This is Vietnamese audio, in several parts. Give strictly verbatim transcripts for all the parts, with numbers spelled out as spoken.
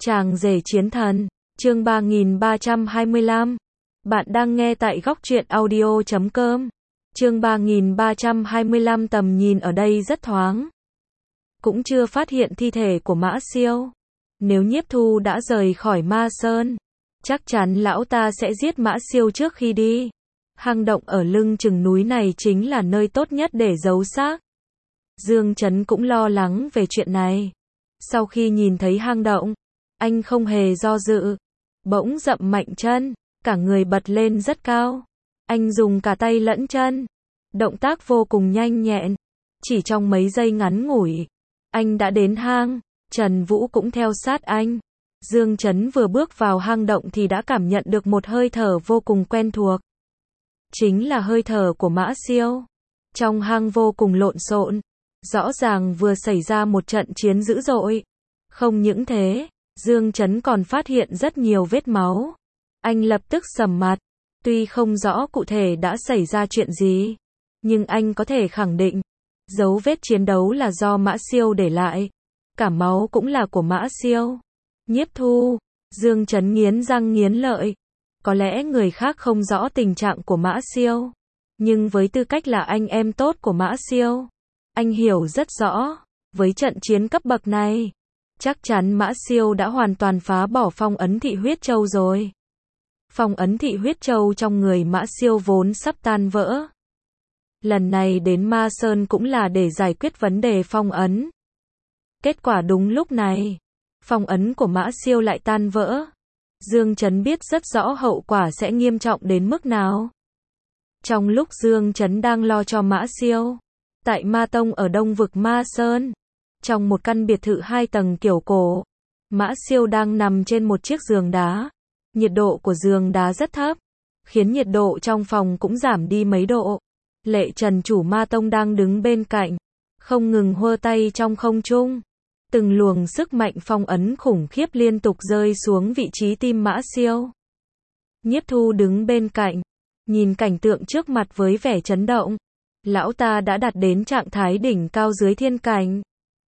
Chàng rể chiến thần, chương ba nghìn ba trăm hai mươi lăm. Bạn đang nghe tại góc truyện audio chấm com. Chương ba nghìn ba trăm hai mươi lăm. Tầm nhìn ở đây rất thoáng. Cũng chưa phát hiện thi thể của Mã Siêu. Nếu Nhiếp Thu đã rời khỏi Ma Sơn, chắc chắn lão ta sẽ giết Mã Siêu trước khi đi. Hang động ở lưng chừng núi này chính là nơi tốt nhất để giấu xác. Dương Chấn cũng lo lắng về chuyện này. Sau khi nhìn thấy hang động, anh không hề do dự, bỗng dậm mạnh chân, cả người bật lên rất cao. Anh dùng cả tay lẫn chân, động tác vô cùng nhanh nhẹn. Chỉ trong mấy giây ngắn ngủi, anh đã đến hang. Trần Vũ cũng theo sát anh. Dương Chấn vừa bước vào hang động thì đã cảm nhận được một hơi thở vô cùng quen thuộc. Chính là hơi thở của Mã Siêu. Trong hang vô cùng lộn xộn, rõ ràng vừa xảy ra một trận chiến dữ dội. Không những thế, Dương Chấn còn phát hiện rất nhiều vết máu. Anh lập tức sầm mặt. Tuy không rõ cụ thể đã xảy ra chuyện gì, nhưng anh có thể khẳng định, dấu vết chiến đấu là do Mã Siêu để lại. Cả máu cũng là của Mã Siêu. Nhiếp Thu, Dương Chấn nghiến răng nghiến lợi. Có lẽ người khác không rõ tình trạng của Mã Siêu, nhưng với tư cách là anh em tốt của Mã Siêu, anh hiểu rất rõ, với trận chiến cấp bậc này, chắc chắn Mã Siêu đã hoàn toàn phá bỏ phong ấn thị huyết châu rồi. Phong ấn thị huyết châu trong người Mã Siêu vốn sắp tan vỡ. Lần này đến Ma Sơn cũng là để giải quyết vấn đề phong ấn. Kết quả đúng lúc này, phong ấn của Mã Siêu lại tan vỡ. Dương Chấn biết rất rõ hậu quả sẽ nghiêm trọng đến mức nào. Trong lúc Dương Chấn đang lo cho Mã Siêu, tại Ma Tông ở Đông vực Ma Sơn, trong một căn biệt thự hai tầng kiểu cổ, Mã Siêu đang nằm trên một chiếc giường đá. Nhiệt độ của giường đá rất thấp, khiến nhiệt độ trong phòng cũng giảm đi mấy độ. Lệ Trần chủ Ma Tông đang đứng bên cạnh, không ngừng hơ tay trong không trung. Từng luồng sức mạnh phong ấn khủng khiếp liên tục rơi xuống vị trí tim Mã Siêu. Nhiếp Thu đứng bên cạnh, nhìn cảnh tượng trước mặt với vẻ chấn động. Lão ta đã đạt đến trạng thái đỉnh cao dưới thiên cảnh.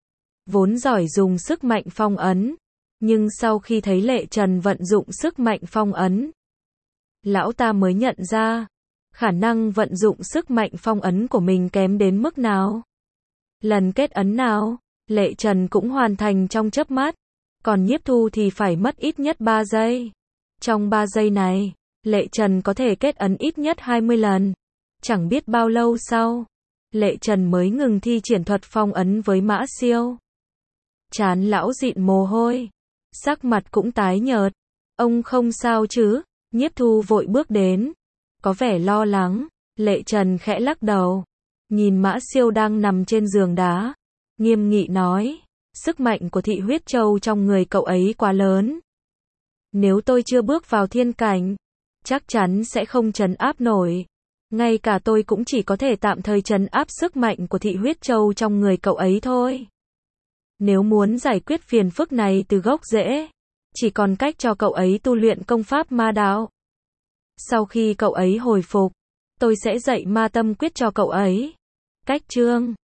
Vốn giỏi dùng sức mạnh phong ấn, nhưng sau khi thấy Lệ Trần vận dụng sức mạnh phong ấn, lão ta mới nhận ra, khả năng vận dụng sức mạnh phong ấn của mình kém đến mức nào. Lần kết ấn nào, Lệ Trần cũng hoàn thành trong chớp mắt, còn Nhiếp Thu thì phải mất ít nhất ba giây. Trong ba giây này, Lệ Trần có thể kết ấn ít nhất hai mươi lần. Chẳng biết bao lâu sau, Lệ Trần mới ngừng thi triển thuật phong ấn với Mã Siêu. Trán lão dịn mồ hôi, sắc mặt cũng tái nhợt. Ông không sao chứ? Nhiếp Thu vội bước đến, có vẻ lo lắng. Lệ Trần khẽ lắc đầu, nhìn Mã Siêu đang nằm trên giường đá, nghiêm nghị nói, sức mạnh của thị huyết châu trong người cậu ấy quá lớn. Nếu tôi chưa bước vào thiên cảnh, chắc chắn sẽ không trấn áp nổi. Ngay cả tôi cũng chỉ có thể tạm thời trấn áp sức mạnh của thị huyết châu trong người cậu ấy thôi. Nếu muốn giải quyết phiền phức này từ gốc rễ, chỉ còn cách cho cậu ấy tu luyện công pháp ma đạo. Sau khi cậu ấy hồi phục, tôi sẽ dạy ma tâm quyết cho cậu ấy. Cách chương